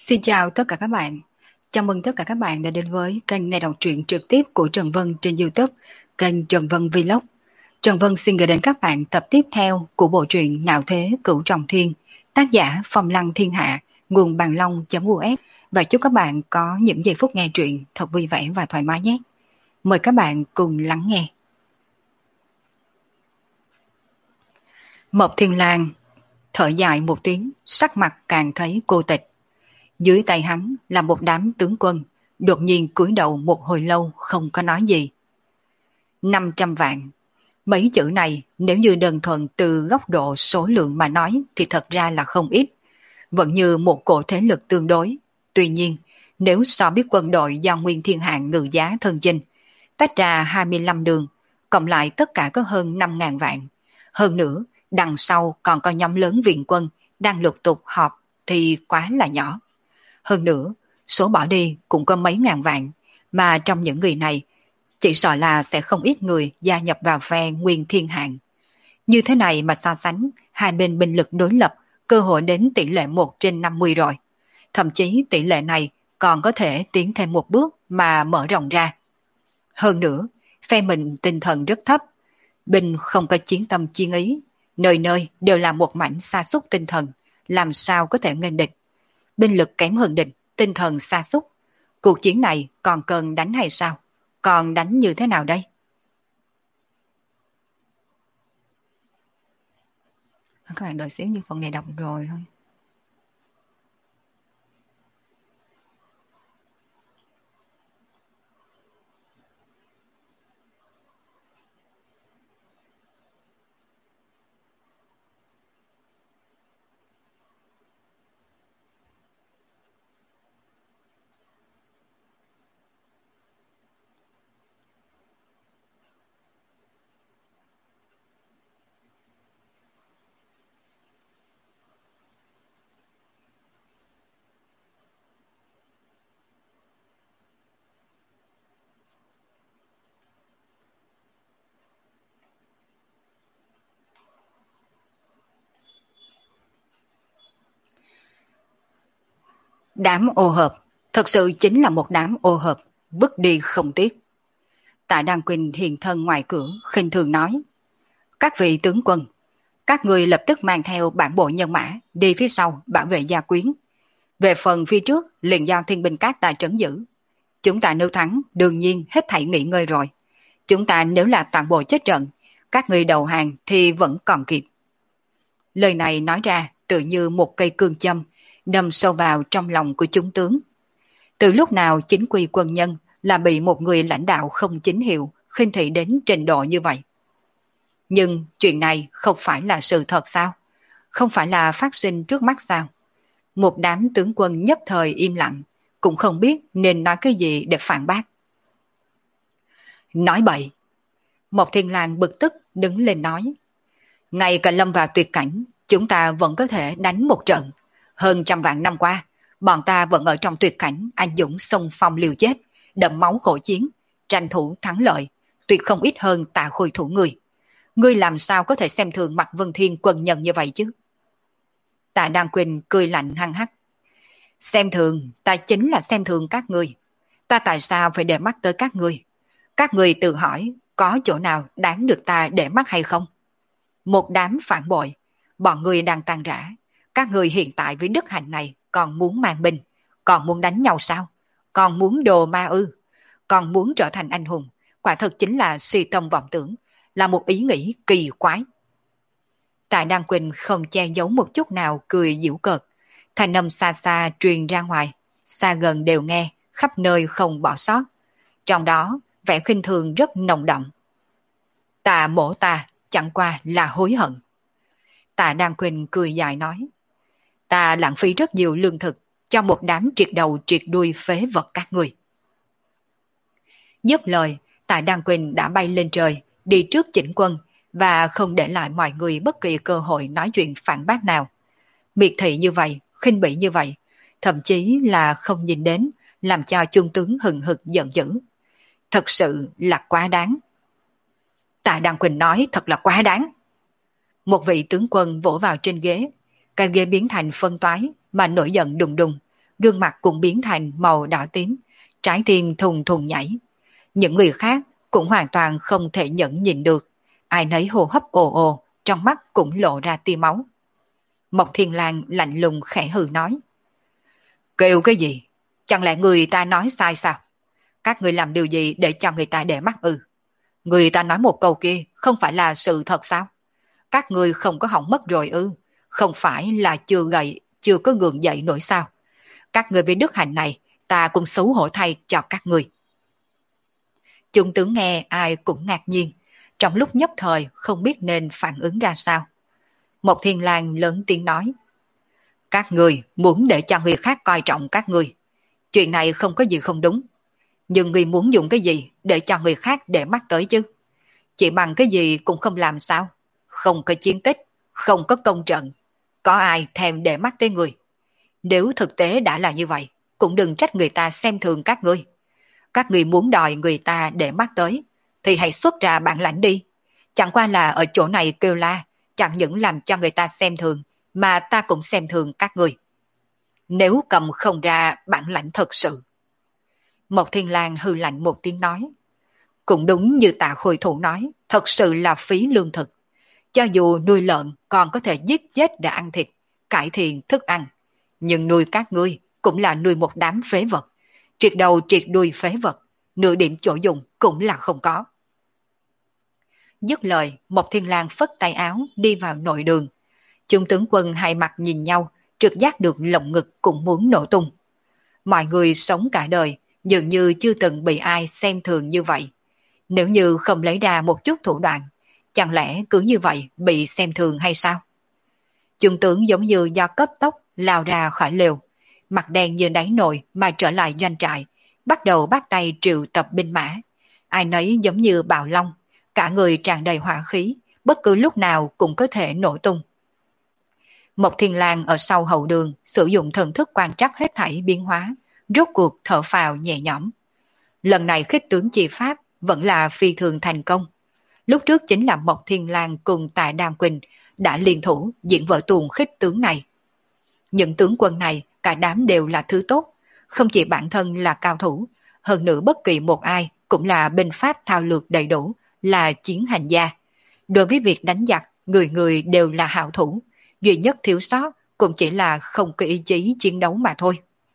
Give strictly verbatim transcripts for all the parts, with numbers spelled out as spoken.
Xin chào tất cả các bạn. Chào mừng tất cả các bạn đã đến với kênh nghe đọc truyện trực tiếp của Trần Vân trên YouTube, kênh Trần Vân Vlog. Trần Vân xin gửi đến các bạn tập tiếp theo của bộ truyện Ngạo Thế Cửu Trọng Thiên, tác giả Phong Lăng Thiên Hạ, nguồn bàn long.us, và chúc các bạn có những giây phút nghe truyện thật vui vẻ và thoải mái nhé. Mời các bạn cùng lắng nghe. Mộc Thiên Lang thở dài một tiếng, sắc mặt càng thấy cô tịch. Dưới tay hắn là một đám tướng quân, đột nhiên cúi đầu một hồi lâu không có nói gì. năm trăm vạn. Mấy chữ này nếu như đơn thuần từ góc độ số lượng mà nói thì thật ra là không ít. Vẫn như một cổ thế lực tương đối. Tuy nhiên, nếu so biết quân đội do Nguyên Thiên Hạng ngự giá thân chinh, tách ra hai mươi lăm đường, cộng lại tất cả có hơn năm ngàn vạn. Hơn nữa, đằng sau còn có nhóm lớn viện quân đang lục tục họp thì quá là nhỏ. Hơn nữa, số bỏ đi cũng có mấy ngàn vạn, mà trong những người này, chỉ sợ là sẽ không ít người gia nhập vào phe Nguyên Thiên Hạng. Như thế này mà so sánh, hai bên binh lực đối lập cơ hội đến tỷ lệ một trên năm mươi rồi. Thậm chí tỷ lệ này còn có thể tiến thêm một bước mà mở rộng ra. Hơn nữa, phe mình tinh thần rất thấp, binh không có chiến tâm chiến ý, nơi nơi đều là một mảnh sa sút tinh thần, làm sao có thể nghênh địch. Binh lực kém hơn địch, tinh thần sa sút. Cuộc chiến này còn cần đánh hay sao? Còn đánh như thế nào đây? Các bạn đợi xíu, như phần này đọc rồi thôi. Đám ô hợp, thật sự chính là một đám ô hợp, vứt đi không tiếc. Tạ Đăng Quỳnh hiện thân ngoài cửa, khinh thường nói: các vị tướng quân, các người lập tức mang theo bản bộ nhân mã đi phía sau bảo vệ gia quyến. Về phần phía trước liền giao thiên binh các ta trấn giữ. Chúng ta nếu thắng đương nhiên hết thảy nghỉ ngơi rồi. Chúng ta nếu là toàn bộ chết trận, các người đầu hàng thì vẫn còn kịp. Lời này nói ra tự như một cây cương châm, đâm sâu vào trong lòng của chúng tướng. Từ lúc nào chính quy quân nhân là bị một người lãnh đạo không chính hiệu khinh thị đến trình độ như vậy? Nhưng chuyện này không phải là sự thật sao? Không phải là phát sinh trước mắt sao? Một đám tướng quân nhất thời im lặng, cũng không biết nên nói cái gì để phản bác. Nói bậy! Mộc Thiên Lang bực tức đứng lên nói: ngay cả lâm vào tuyệt cảnh, chúng ta vẫn có thể đánh một trận. Hơn trăm vạn năm qua, bọn ta vẫn ở trong tuyệt cảnh anh dũng xông phong liều chết, đẫm máu khổ chiến, tranh thủ thắng lợi, tuyệt không ít hơn Tạ Khôi thủ người. Ngươi làm sao có thể xem thường mặt Vân Thiên quân nhân như vậy chứ? Tạ Đăng Quỳnh cười lạnh hăng hắc: xem thường, ta chính là xem thường các ngươi. Ta tại sao phải để mắt tới các ngươi? Các ngươi tự hỏi có chỗ nào đáng được ta để mắt hay không? Một đám phản bội, bọn ngươi đang tan rã. Các ngươi hiện tại với đức hạnh này còn muốn mang binh, còn muốn đánh nhau sao? Còn muốn đồ ma ư? Còn muốn trở thành anh hùng? Quả thật chính là suy tâm vọng tưởng, là một ý nghĩ kỳ quái. Tạ Đăng Quỳnh không che giấu một chút nào, cười giễu cợt. Thanh âm xa xa truyền ra ngoài, xa gần đều nghe, khắp nơi không bỏ sót. Trong đó, vẻ khinh thường rất nồng đậm. Tạ mổ ta chẳng qua là hối hận. Tạ Đăng Quỳnh cười dài nói: ta lãng phí rất nhiều lương thực cho một đám triệt đầu triệt đuôi phế vật các người. Dứt lời, Tạ Đăng Quỳnh đã bay lên trời, đi trước chỉnh quân và không để lại mọi người bất kỳ cơ hội nói chuyện phản bác nào. Miệt thị như vậy, khinh bỉ như vậy, thậm chí là không nhìn đến, làm cho trung tướng hừng hực giận dữ. Thật sự là quá đáng. Tạ Đăng Quỳnh nói thật là quá đáng. Một vị tướng quân vỗ vào trên ghế, cái ghế biến thành phân toái mà nổi giận đùng đùng, gương mặt cũng biến thành màu đỏ tím, trái tim thùng thùng nhảy. Những người khác cũng hoàn toàn không thể nhẫn nhịn được, ai nấy hô hấp ồ ồ, trong mắt cũng lộ ra tia máu. Mộc Thiên Lang lạnh lùng khẽ hừ nói: Kêu cái gì? Chẳng lẽ người ta nói sai sao? Các người làm điều gì để cho người ta để mắt ư? Người ta nói một câu kia không phải là sự thật sao? Các người không có hỏng mất rồi ư? Không phải là chưa gầy, chưa có gượng dậy nổi sao? Các người với đức hạnh này, ta cũng xấu hổ thay cho các người. Chúng tướng nghe ai cũng ngạc nhiên, trong lúc nhất thời không biết nên phản ứng ra sao. Mộc Thiên Lang lớn tiếng nói: Các người muốn để cho người khác coi trọng các người. Chuyện này không có gì không đúng. Nhưng người muốn dùng cái gì để cho người khác để mắt tới chứ? Chỉ bằng cái gì cũng không làm sao? Không có chiến tích, không có công trận. Có ai thèm để mắt tới người? Nếu thực tế đã là như vậy, cũng đừng trách người ta xem thường các ngươi. Các người muốn đòi người ta để mắt tới, thì hãy xuất ra bản lãnh đi. Chẳng qua là ở chỗ này kêu la, chẳng những làm cho người ta xem thường, mà ta cũng xem thường các người. Nếu cầm không ra bản lãnh thật sự. Mộc Thiên Lang hừ lạnh một tiếng nói: Cũng đúng như Tạ Khôi Thủ nói, thật sự là phí lương thực. Cho dù nuôi lợn còn có thể giết chết để ăn thịt, cải thiện thức ăn, nhưng nuôi các ngươi cũng là nuôi một đám phế vật, triệt đầu triệt đuôi phế vật, nửa điểm chỗ dùng cũng là không có. Dứt lời, Mộc Thiên Lang phất tay áo đi vào nội đường. Chúng tướng quân hai mặt nhìn nhau, trực giác được lồng ngực cũng muốn nổ tung. Mọi người sống cả đời dường như chưa từng bị ai xem thường như vậy. Nếu như không lấy ra một chút thủ đoạn, chẳng lẽ cứ như vậy bị xem thường hay sao? Chúng tướng giống như do cấp tốc lao ra khỏi lều, mặt đen như đáy nồi mà trở lại doanh trại, bắt đầu bắt tay triệu tập binh mã. Ai nấy giống như bạo long, cả người tràn đầy hỏa khí, bất cứ lúc nào cũng có thể nổ tung. Mộc Thiên Lang ở sau hậu đường sử dụng thần thức quan trắc hết thảy biến hóa, rốt cuộc thở phào nhẹ nhõm. Lần này khích tướng chi pháp vẫn là phi thường thành công. Lúc trước chính là Mộc Thiên Lang cùng Tạ Đàm Quỳnh đã liên thủ diễn vở tuồng khích tướng này. Những tướng quân này cả đám đều là thứ tốt, không chỉ bản thân là cao thủ, hơn nữa bất kỳ một ai cũng là binh pháp thao lược đầy đủ, là chiến hành gia. Đối với việc đánh giặc, người người đều là hảo thủ, duy nhất thiếu sót cũng chỉ là không có ý chí chiến đấu mà thôi.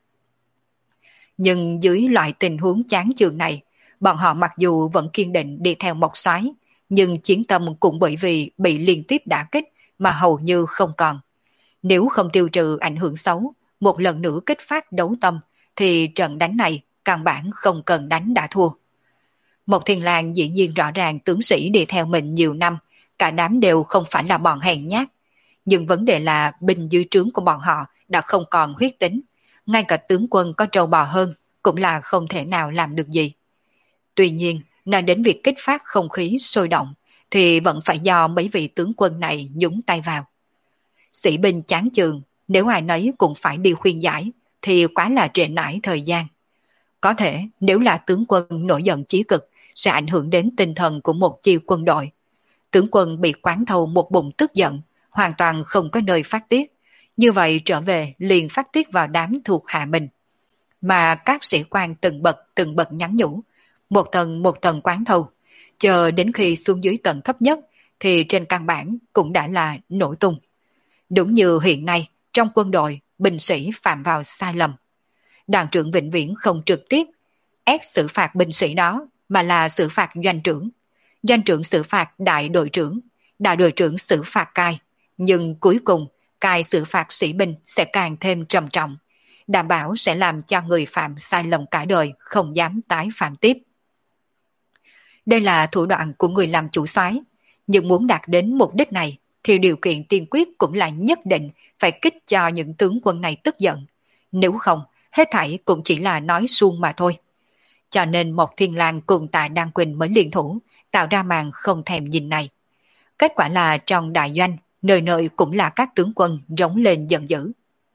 Nhưng dưới loại tình huống chán chường này, bọn họ mặc dù vẫn kiên định đi theo Mộc Soái, nhưng chiến tâm cũng bởi vì bị liên tiếp đả kích mà hầu như không còn. Nếu không tiêu trừ ảnh hưởng xấu, một lần nữa kích phát đấu tâm, thì trận đánh này căn bản không cần đánh đã thua. Mộc Thiên Lang dĩ nhiên rõ ràng tướng sĩ đi theo mình nhiều năm, cả đám đều không phải là bọn hèn nhát. Nhưng vấn đề là binh dưới trướng của bọn họ đã không còn huyết tính, ngay cả tướng quân có trâu bò hơn cũng là không thể nào làm được gì. Tuy nhiên, nói đến việc kích phát không khí sôi động, thì vẫn phải do mấy vị tướng quân này nhúng tay vào. Sĩ binh chán chường, nếu ai nấy cũng phải đi khuyên giải, thì quá là trễ nải thời gian. Có thể, nếu là tướng quân nổi giận chí cực, sẽ ảnh hưởng đến tinh thần của một chi quân đội. Tướng quân bị quán thâu một bụng tức giận, hoàn toàn không có nơi phát tiết. Như vậy trở về liền phát tiết vào đám thuộc hạ mình. Mà các sĩ quan từng bậc từng bậc nhắn nhủ, một tầng một tầng quán thâu, chờ đến khi xuống dưới tầng thấp nhất, thì trên căn bản cũng đã là nổ tung. Đúng như hiện nay, trong quân đội, binh sĩ phạm vào sai lầm. Đoàn trưởng vĩnh viễn không trực tiếp ép xử phạt binh sĩ đó, mà là xử phạt doanh trưởng. Doanh trưởng xử phạt đại đội trưởng, đại đội trưởng xử phạt cai. Nhưng cuối cùng, cai xử phạt sĩ binh sẽ càng thêm trầm trọng, đảm bảo sẽ làm cho người phạm sai lầm cả đời không dám tái phạm tiếp. Đây là thủ đoạn của người làm chủ soái, nhưng muốn đạt đến mục đích này thì điều kiện tiên quyết cũng là nhất định phải kích cho những tướng quân này tức giận. Nếu không, hết thảy cũng chỉ là nói suông mà thôi. Cho nên Mộc Thiên Lang cùng Tạ Đan Quỳnh mới liên thủ, tạo ra màn không thèm nhìn này. Kết quả là trong đại doanh, nơi nơi cũng là các tướng quân rống lên giận dữ.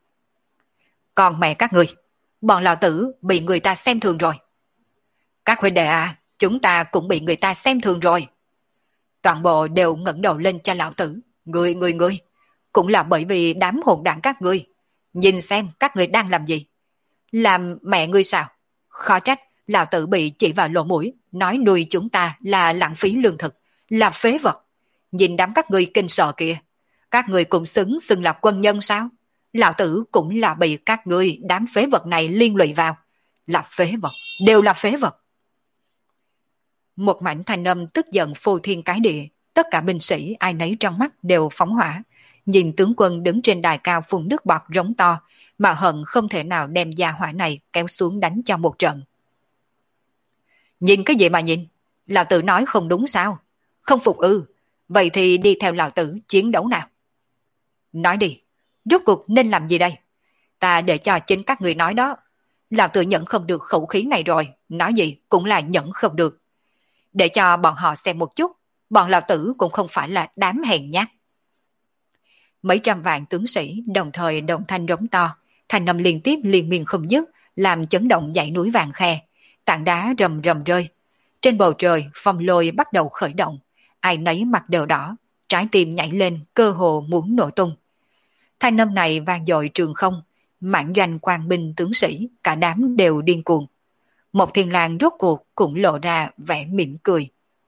Còn mẹ các người, bọn lão tử bị người ta xem thường rồi. Các huynh đệ à, chúng ta cũng bị người ta xem thường rồi. Toàn bộ đều ngẩng đầu lên cho lão tử. Người, người, người. Cũng là bởi vì đám hỗn đảng các ngươi. Nhìn xem các ngươi đang làm gì. Làm mẹ ngươi sao? Khó trách, lão tử bị chỉ vào lỗ mũi, nói nuôi chúng ta là lãng phí lương thực, là phế vật. Nhìn đám các ngươi kinh sợ kìa, các ngươi cũng xứng xưng là quân nhân sao? Lão tử cũng là bị các ngươi đám phế vật này liên lụy vào. Là phế vật, đều là phế vật. Một mảnh thanh âm tức giận phô thiên cái địa, tất cả binh sĩ ai nấy trong mắt đều phóng hỏa. Nhìn tướng quân đứng trên đài cao phun nước bọt rống to, mà hận không thể nào đem gia hỏa này kéo xuống đánh cho một trận. Nhìn cái gì mà nhìn? Lão tử nói không đúng sao? Không phục ư? Vậy thì đi theo lão tử chiến đấu nào. Nói đi, rốt cuộc nên làm gì đây? Ta để cho chính các người nói đó. Lão tử nhận không được khẩu khí này rồi, nói gì cũng là nhận không được. Để cho bọn họ xem một chút, bọn lão tử cũng không phải là đám hèn nhát. Mấy trăm vạn tướng sĩ đồng thời đồng thanh rống to, thanh âm liên tiếp liên miên không dứt, làm chấn động dãy núi vàng khe, tảng đá rầm rầm rơi. Trên bầu trời, phong lôi bắt đầu khởi động, ai nấy mặt đều đỏ, trái tim nhảy lên, cơ hồ muốn nổ tung. Thanh âm này vang dội trường không, mãn doanh quan binh tướng sĩ, cả đám đều điên cuồng. Một Thiên Lang rốt cuộc cũng lộ ra vẻ mỉm cười.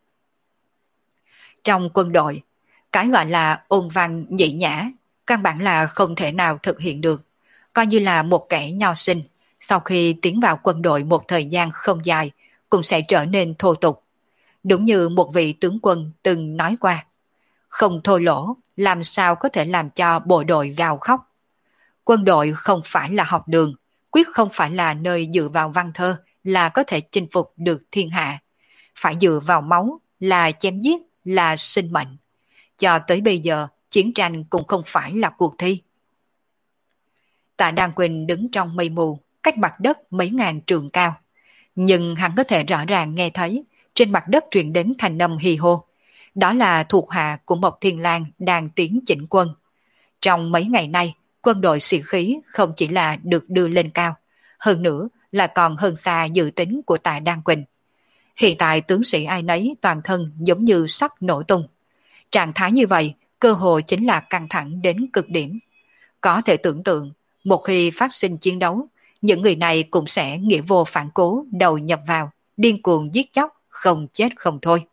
Trong quân đội, cái gọi là ôn văn nhị nhã, căn bản là không thể nào thực hiện được. Coi như là một kẻ nho sinh, sau khi tiến vào quân đội một thời gian không dài, cũng sẽ trở nên thô tục. Đúng như một vị tướng quân từng nói qua, không thô lỗ, làm sao có thể làm cho bộ đội gào khóc. Quân đội không phải là học đường, quyết không phải là nơi dựa vào văn thơ là có thể chinh phục được thiên hạ. Phải dựa vào máu, là chém giết, là sinh mệnh. Cho tới bây giờ, chiến tranh cũng không phải là cuộc thi. Tạ Đan Quỳnh đứng trong mây mù, cách mặt đất mấy ngàn trường cao. Nhưng hắn có thể rõ ràng nghe thấy, trên mặt đất truyền đến thanh âm hì hô. Đó là thuộc hạ của một Thiên Lang đang tiến chỉnh quân. Trong mấy ngày nay, quân đội sĩ khí không chỉ là được đưa lên cao, hơn nữa là còn hơn xa dự tính của Tạ Đan Quỳnh. Hiện tại tướng sĩ ai nấy toàn thân giống như sắp nổ tung. Trạng thái như vậy, cơ hội chính là căng thẳng đến cực điểm. Có thể tưởng tượng, một khi phát sinh chiến đấu, những người này cũng sẽ nghĩa vô phản cố đầu nhập vào, điên cuồng giết chóc, không chết không thôi.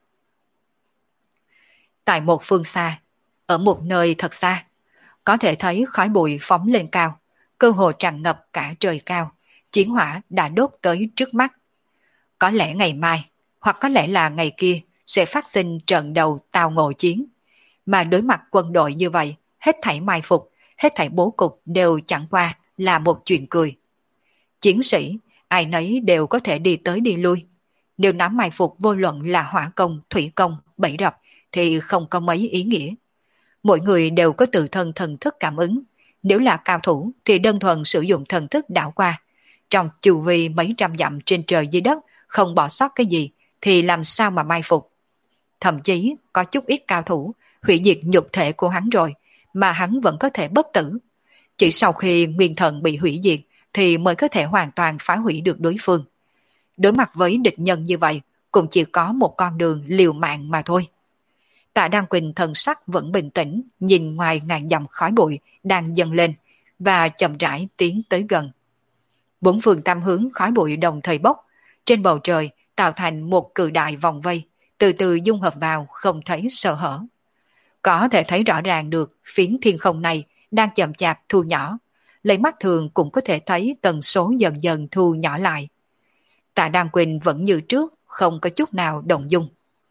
Tại một phương xa, ở một nơi thật xa, có thể thấy khói bụi phóng lên cao, cơ hồ tràn ngập cả trời cao, chiến hỏa đã đốt tới trước mắt. Có lẽ ngày mai, hoặc có lẽ là ngày kia, sẽ phát sinh trận đầu tao ngộ chiến. Mà đối mặt quân đội như vậy, hết thảy mai phục, hết thảy bố cục đều chẳng qua là một chuyện cười. Chiến sĩ, ai nấy đều có thể đi tới đi lui. Nếu nắm mai phục vô luận là hỏa công, thủy công, bẫy rập thì không có mấy ý nghĩa. Mỗi người đều có tự thân thần thức cảm ứng. Nếu là cao thủ thì đơn thuần sử dụng thần thức đảo qua. Trong chu vi mấy trăm dặm trên trời dưới đất không bỏ sót cái gì thì làm sao mà mai phục. Thậm chí có chút ít cao thủ hủy diệt nhục thể của hắn rồi mà hắn vẫn có thể bất tử. Chỉ sau khi nguyên thần bị hủy diệt thì mới có thể hoàn toàn phá hủy được đối phương. Đối mặt với địch nhân như vậy cũng chỉ có một con đường liều mạng mà thôi. Tạ Đan Quỳnh thần sắc vẫn bình tĩnh nhìn ngoài ngàn dặm khói bụi đang dâng lên và chậm rãi tiến tới gần. Bốn phương tam hướng khói bụi đồng thời bốc, trên bầu trời tạo thành một cự đại vòng vây, từ từ dung hợp vào không thấy sơ hở. Có thể thấy rõ ràng được phiến thiên không này đang chậm chạp thu nhỏ, lấy mắt thường cũng có thể thấy tần số dần dần thu nhỏ lại. Tạ Đan Quỳnh vẫn như trước, không có chút nào động dung.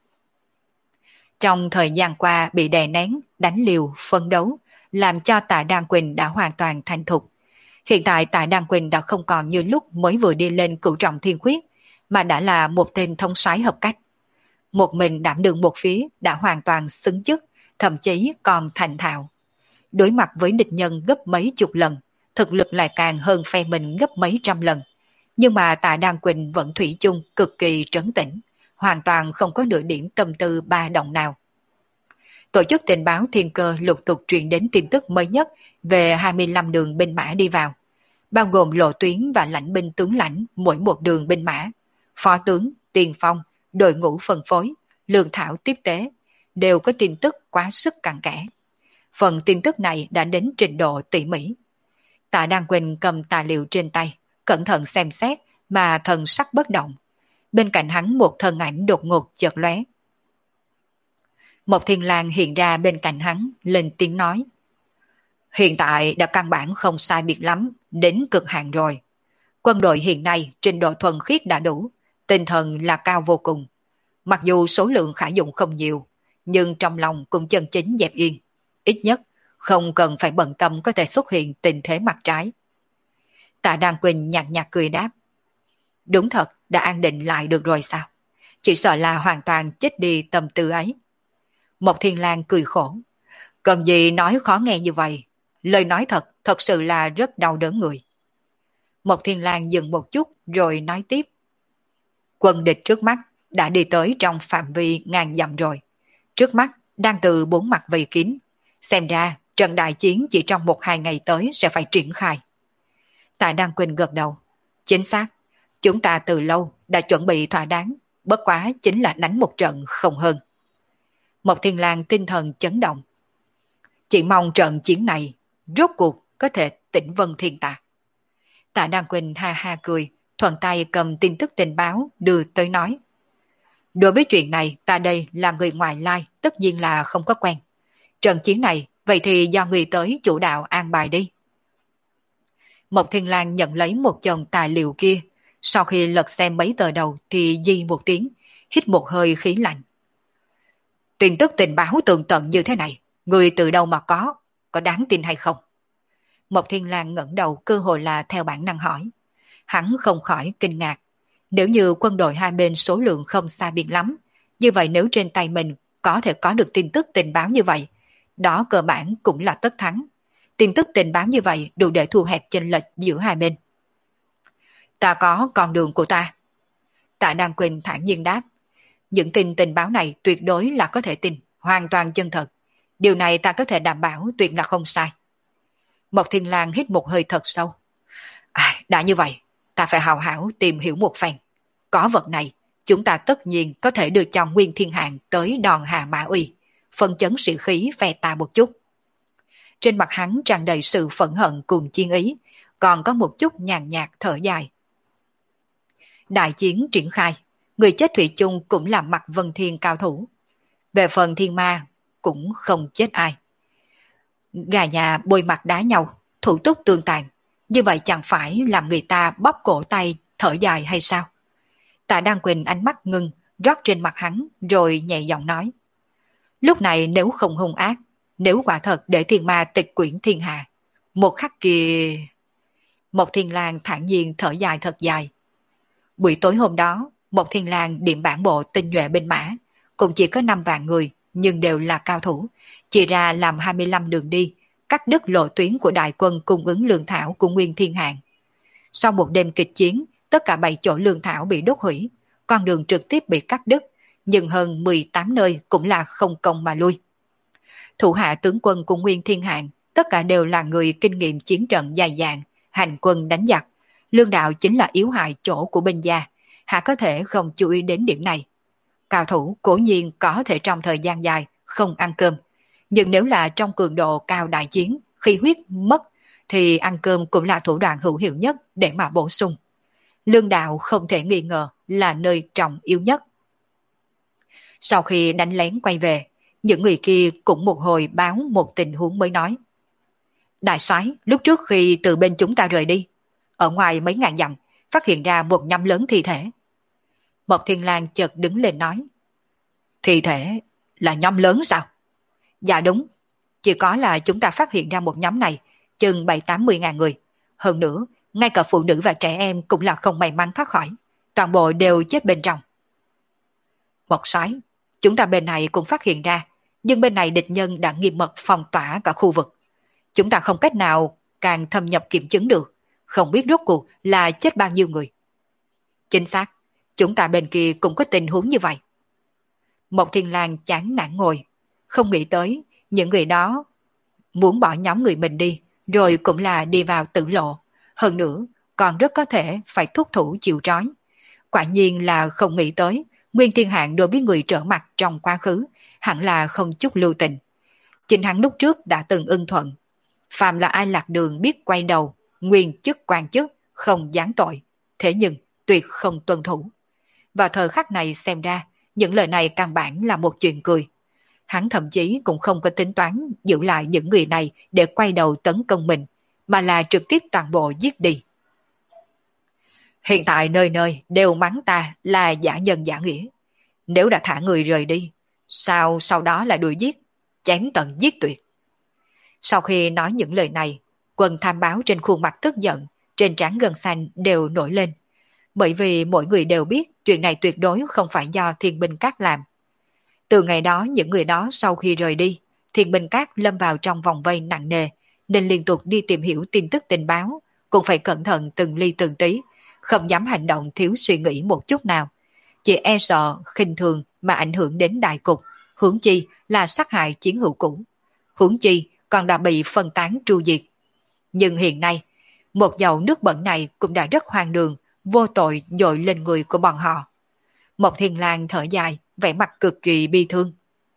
Trong thời gian qua bị đè nén, đánh liều, phân đấu, làm cho Tạ Đan Quỳnh đã hoàn toàn thành thục. Hiện tại Tạ Đan Quỳnh đã không còn như lúc mới vừa đi lên cửu trọng thiên khuyết, mà đã là một tên thông soái hợp cách. Một mình đảm đương một phía đã hoàn toàn xứng chức, thậm chí còn thành thạo. Đối mặt với địch nhân gấp mấy chục lần, thực lực lại càng hơn phe mình gấp mấy trăm lần. Nhưng mà Tạ Đan Quỳnh vẫn thủy chung cực kỳ trấn tĩnh, hoàn toàn không có nửa điểm tâm tư ba động nào. Tổ chức tình báo Thiên Cơ lục tục truyền đến tin tức mới nhất về hai mươi lăm đường binh mã đi vào, bao gồm lộ tuyến và lãnh binh tướng lãnh mỗi một đường binh mã, phó tướng, tiền phong, đội ngũ phân phối, lương thảo tiếp tế, đều có tin tức quá sức cặn kẽ. Phần tin tức này đã đến trình độ tỉ mỉ. Tạ Đan Quỳnh cầm tài liệu trên tay, cẩn thận xem xét mà thần sắc bất động. Bên cạnh hắn một thân ảnh đột ngột chợt lóe. Một Thiên Lang hiện ra bên cạnh hắn, lên tiếng nói. Hiện tại đã căn bản không sai biệt lắm, đến cực hạn rồi. Quân đội hiện nay trình độ thuần khiết đã đủ, tinh thần là cao vô cùng. Mặc dù số lượng khả dụng không nhiều, nhưng trong lòng cũng chân chính dẹp yên. Ít nhất, không cần phải bận tâm có thể xuất hiện tình thế mặt trái. Tạ Đan Quỳnh nhạt nhạt cười đáp. Đúng thật, đã an định lại được rồi sao? Chỉ sợ là hoàn toàn chết đi tâm tư ấy. Một Thiên Lang cười khổ. Cần gì nói khó nghe như vậy? Lời nói thật, thật sự là rất đau đớn người. Một Thiên Lang dừng một chút rồi nói tiếp. Quân địch trước mắt đã đi tới trong phạm vi ngàn dặm rồi. Trước mắt đang từ bốn mặt vây kín. Xem ra trận đại chiến chỉ trong một hai ngày tới sẽ phải triển khai. Tạ Đan Quỳnh gật đầu. Chính xác, chúng ta từ lâu đã chuẩn bị thỏa đáng, bất quá chính là đánh một trận không hơn. Một Thiên Lang tinh thần chấn động. Chỉ mong trận chiến này rốt cuộc có thể tỉnh Vân Thiên ta. Tạ Đan Quỳnh ha ha cười, thuận tay cầm tin tức tình báo đưa tới nói. Đối với chuyện này ta đây là người ngoại lai, tất nhiên là không có quen. Trận chiến này vậy thì do người tới chủ đạo an bài đi. Một Thiên Lang nhận lấy một chồng tài liệu kia, sau khi lật xem mấy tờ đầu thì di một tiếng, hít một hơi khí lạnh. Tin tức tình báo tường tận như thế này, người từ đâu mà có, có đáng tin hay không? Một Thiên Lang ngẩng đầu cơ hội là theo bản năng hỏi. Hắn không khỏi kinh ngạc. Nếu như quân đội hai bên số lượng không xa biệt lắm, như vậy nếu trên tay mình có thể có được tin tức tình báo như vậy, đó cơ bản cũng là tất thắng. Tin tức tình báo như vậy đủ để thu hẹp chênh lệch giữa hai bên. Ta có con đường của ta. Tạ Đan Quỳnh thản nhiên đáp. Những tin tình báo này tuyệt đối là có thể tin, hoàn toàn chân thật. Điều này ta có thể đảm bảo tuyệt là không sai. Một Thiên Lang hít một hơi thật sâu. À, đã như vậy, ta phải hào hảo tìm hiểu một phen. Có vật này, chúng ta tất nhiên có thể đưa cho Nguyên Thiên Hạng tới đòn Hà Mã Uy, phân chấn sĩ khí phe ta một chút. Trên mặt hắn tràn đầy sự phẫn hận cùng chiên ý, còn có một chút nhàn nhạt thở dài. Đại chiến triển khai, người chết thủy chung cũng là mặt Vân Thiên cao thủ. Về phần Thiên Ma cũng không chết ai. Gà nhà bôi mặt đá nhau, thủ túc tương tàn, như vậy chẳng phải làm người ta bóp cổ tay thở dài hay sao? Tạ Đan Quỳnh ánh mắt ngưng, rót trên mặt hắn rồi nhẹ giọng nói. Lúc này nếu không hung ác, nếu quả thật để Thiên Ma tịch quyển thiên hạ, một khắc kia... Một Thiên Lang thản nhiên thở dài thật dài. Buổi tối hôm đó, Một Thiên Lang điểm bản bộ tinh nhuệ binh mã, cũng chỉ có năm vạn người, nhưng đều là cao thủ, chia ra làm hai mươi lăm đường đi, cắt đứt lộ tuyến của đại quân cung ứng lương thảo của Nguyên Thiên Hạng. Sau một đêm kịch chiến, tất cả bảy chỗ lương thảo bị đốt hủy, con đường trực tiếp bị cắt đứt, nhưng hơn mười tám nơi cũng là không công mà lui. Thủ hạ tướng quân của Nguyên Thiên Hạng, tất cả đều là người kinh nghiệm chiến trận dài dàng, hành quân đánh giặc. Lương đạo chính là yếu hại chỗ của binh gia, hạ có thể không chú ý đến điểm này. Cao thủ cố nhiên có thể trong thời gian dài không ăn cơm, nhưng nếu là trong cường độ cao đại chiến, khi huyết mất, thì ăn cơm cũng là thủ đoạn hữu hiệu nhất để mà bổ sung. Lương đạo không thể nghi ngờ là nơi trọng yếu nhất. Sau khi đánh lén quay về, những người kia cũng một hồi báo một tình huống mới nói. Đại soái, lúc trước khi từ bên chúng ta rời đi, ở ngoài mấy ngàn dặm, phát hiện ra một nhóm lớn thi thể. Một Thiên Lang chợt đứng lên nói. Thi thể là nhóm lớn sao? Dạ đúng, chỉ có là chúng ta phát hiện ra một nhóm này, chừng bảy tám mươi ngàn người. Hơn nữa, ngay cả phụ nữ và trẻ em cũng là không may mắn thoát khỏi, toàn bộ đều chết bên trong. Một soái, chúng ta bên này cũng phát hiện ra, nhưng bên này địch nhân đã nghiêm mật phong tỏa cả khu vực. Chúng ta không cách nào càng thâm nhập kiểm chứng được, không biết rốt cuộc là chết bao nhiêu người. Chính xác, chúng ta bên kia cũng có tình huống như vậy. Một Thiên Lang chán nản ngồi, không nghĩ tới những người đó muốn bỏ nhóm người mình đi, rồi cũng là đi vào tử lộ. Hơn nữa, còn rất có thể phải thúc thủ chịu trói. Quả nhiên là không nghĩ tới, Nguyên Thiên Hạng đối với người trở mặt trong quá khứ, hẳn là không chút lưu tình. Chính hắn lúc trước đã từng ưng thuận. Phàm là ai lạc đường biết quay đầu, nguyên chức quan chức, không giáng tội, thế nhưng tuyệt không tuân thủ. Vào thời khắc này xem ra, những lời này căn bản là một chuyện cười. Hắn thậm chí cũng không có tính toán giữ lại những người này để quay đầu tấn công mình, mà là trực tiếp toàn bộ giết đi. Hiện tại nơi nơi đều mắng ta là giả nhân giả nghĩa. Nếu đã thả người rời đi, sao sau đó lại đuổi giết, chém tận giết tuyệt. Sau khi nói những lời này, Quân tham báo trên khuôn mặt tức giận, trên trán gân xanh đều nổi lên. Bởi vì mỗi người đều biết chuyện này tuyệt đối không phải do Thiên Binh Các làm. Từ ngày đó những người đó sau khi rời đi, Thiên Binh Các lâm vào trong vòng vây nặng nề, nên liên tục đi tìm hiểu tin tức tình báo, cũng phải cẩn thận từng ly từng tí, không dám hành động thiếu suy nghĩ một chút nào. Chỉ e sợ khinh thường mà ảnh hưởng đến đại cục, huống chi là sát hại chiến hữu cũ. Huống chi còn đã bị phân tán tru diệt. Nhưng hiện nay, một dầu nước bẩn này cũng đã rất hoang đường, vô tội dội lên người của bọn họ. Mộc Thiên Lang thở dài, vẻ mặt cực kỳ bi thương.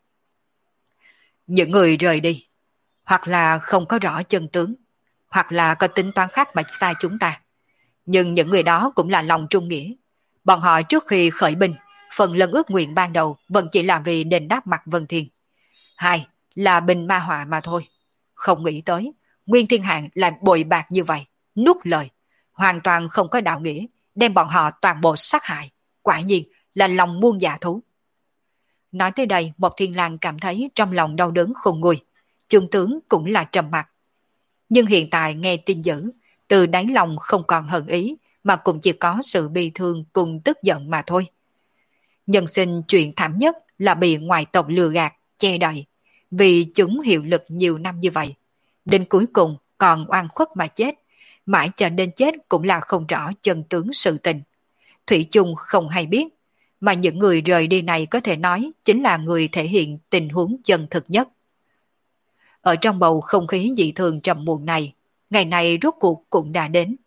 Những người rời đi, hoặc là không có rõ chân tướng, hoặc là có tính toán khác mà sai chúng ta. Nhưng những người đó cũng là lòng trung nghĩa. Bọn họ trước khi khởi binh, phần lần ước nguyện ban đầu vẫn chỉ là vì đền đáp mặt Vân Thiên. Hai là bình ma họa mà thôi. Không nghĩ tới, Nguyên Thiên Hạng lại bội bạc như vậy, nuốt lời, hoàn toàn không có đạo nghĩa, đem bọn họ toàn bộ sát hại. Quả nhiên là lòng muôn dạ thú. Nói tới đây, Mộc Thiên Lang cảm thấy trong lòng đau đớn khôn nguôi. Trung tướng cũng là trầm mặc. Nhưng hiện tại nghe tin dữ, từ đáy lòng không còn hận ý, mà cũng chỉ có sự bi thương cùng tức giận mà thôi. Nhân sinh chuyện thảm nhất là bị ngoại tộc lừa gạt, che đậy, vì chúng hiệu lực nhiều năm như vậy. Đến cuối cùng còn oan khuất mà chết, mãi cho đến chết cũng là không rõ chân tướng sự tình. Thủy chung không hay biết, mà những người rời đi này có thể nói chính là người thể hiện tình huống chân thực nhất. Ở trong bầu không khí dị thường trầm muộn này, ngày này rốt cuộc cũng đã đến.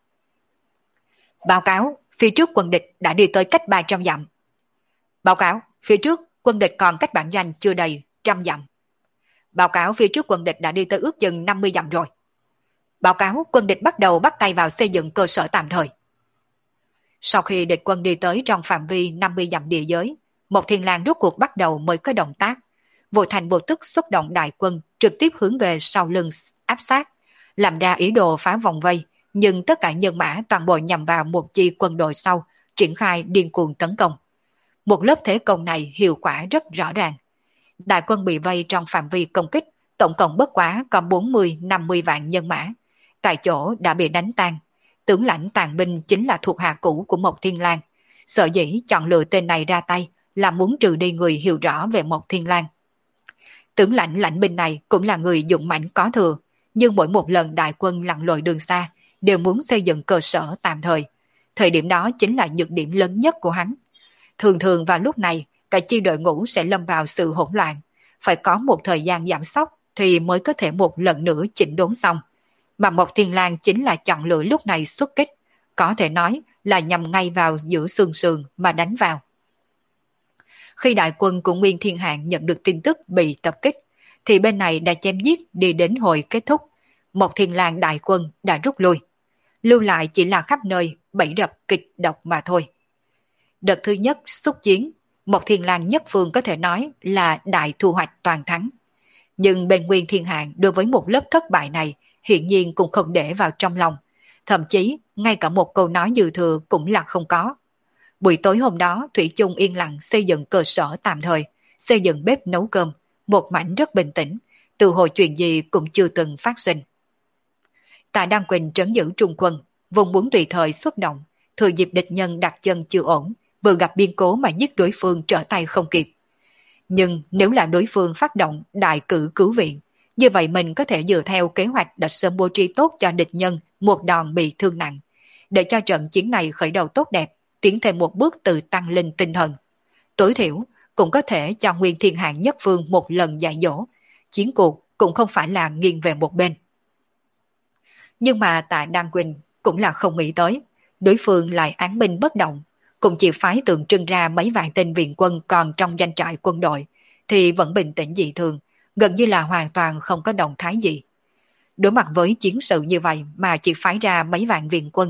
Báo cáo, phía trước quân địch đã đi tới cách ba trăm dặm. Báo cáo, phía trước quân địch còn cách bản doanh chưa đầy trăm dặm. Báo cáo, phía trước quân địch đã đi tới ước chừng năm mươi dặm rồi. Báo cáo, quân địch bắt đầu bắt tay vào xây dựng cơ sở tạm thời. Sau khi địch quân đi tới trong phạm vi năm mươi dặm địa giới, Mộc Thiên Lang rốt cuộc bắt đầu mới có động tác. Vội thành vô tức xuất động đại quân trực tiếp hướng về sau lưng áp sát, làm ra ý đồ phá vòng vây, nhưng tất cả nhân mã toàn bộ nhằm vào một chi quân đội sau, triển khai điên cuồng tấn công. Một lớp thế công này hiệu quả rất rõ ràng. Đại quân bị vây trong phạm vi công kích, tổng cộng bất quá có bốn mươi năm mươi vạn nhân mã. Tại chỗ đã bị đánh tan. Tướng lãnh tàn binh chính là thuộc hạ cũ của Mộc Thiên Lang. Sở dĩ chọn lựa tên này ra tay là muốn trừ đi người hiểu rõ về Mộc Thiên Lang. Tướng lãnh lãnh binh này cũng là người dũng mãnh có thừa, nhưng mỗi một lần đại quân lặn lội đường xa đều muốn xây dựng cơ sở tạm thời. Thời điểm đó chính là nhược điểm lớn nhất của hắn. Thường thường vào lúc này, cả chi đội ngũ sẽ lâm vào sự hỗn loạn, phải có một thời gian giảm sóc thì mới có thể một lần nữa chỉnh đốn xong. Mà Mộc Thiên Lang chính là chọn lựa lúc này xuất kích, có thể nói là nhằm ngay vào giữa sườn sườn mà đánh vào. Khi đại quân của Nguyên Thiên Hạng nhận được tin tức bị tập kích, thì bên này đã chém giết đi đến hồi kết thúc. Mộc Thiên Lang đại quân đã rút lui. Lưu lại chỉ là khắp nơi bẫy rập kịch độc mà thôi. Đợt thứ nhất xuất chiến, Mộc Thiên Lang nhất phương có thể nói là đại thu hoạch toàn thắng. Nhưng bên Nguyên Thiên Hạng đối với một lớp thất bại này hiển nhiên cũng không để vào trong lòng. Thậm chí ngay cả một câu nói dư thừa cũng là không có. Buổi tối hôm đó Thủy chung yên lặng xây dựng cơ sở tạm thời, xây dựng bếp nấu cơm, một mảnh rất bình tĩnh, từ hồi chuyện gì cũng chưa từng phát sinh. Tạ Đăng Quỳnh trấn giữ trung quân, vùng muốn tùy thời xuất động, thừa dịp địch nhân đặt chân chưa ổn, vừa gặp biên cố mà giết đối phương trở tay không kịp. Nhưng nếu là đối phương phát động đại cử cứu viện, như vậy mình có thể dựa theo kế hoạch đã sớm bố trí tốt cho địch nhân một đòn bị thương nặng, để cho trận chiến này khởi đầu tốt đẹp, tiến thêm một bước từ tăng linh tinh thần. Tối thiểu cũng có thể cho Nguyên Thiên Hạng nhất phương một lần dạy dỗ, chiến cuộc cũng không phải là nghiêng về một bên. Nhưng mà Tạ Đăng Quỳnh cũng là không nghĩ tới, đối phương lại án binh bất động, cũng chỉ phái tượng trưng ra mấy vạn tên viện quân còn trong doanh trại quân đội, thì vẫn bình tĩnh dị thường, gần như là hoàn toàn không có động thái gì. Đối mặt với chiến sự như vậy mà chỉ phái ra mấy vạn viện quân,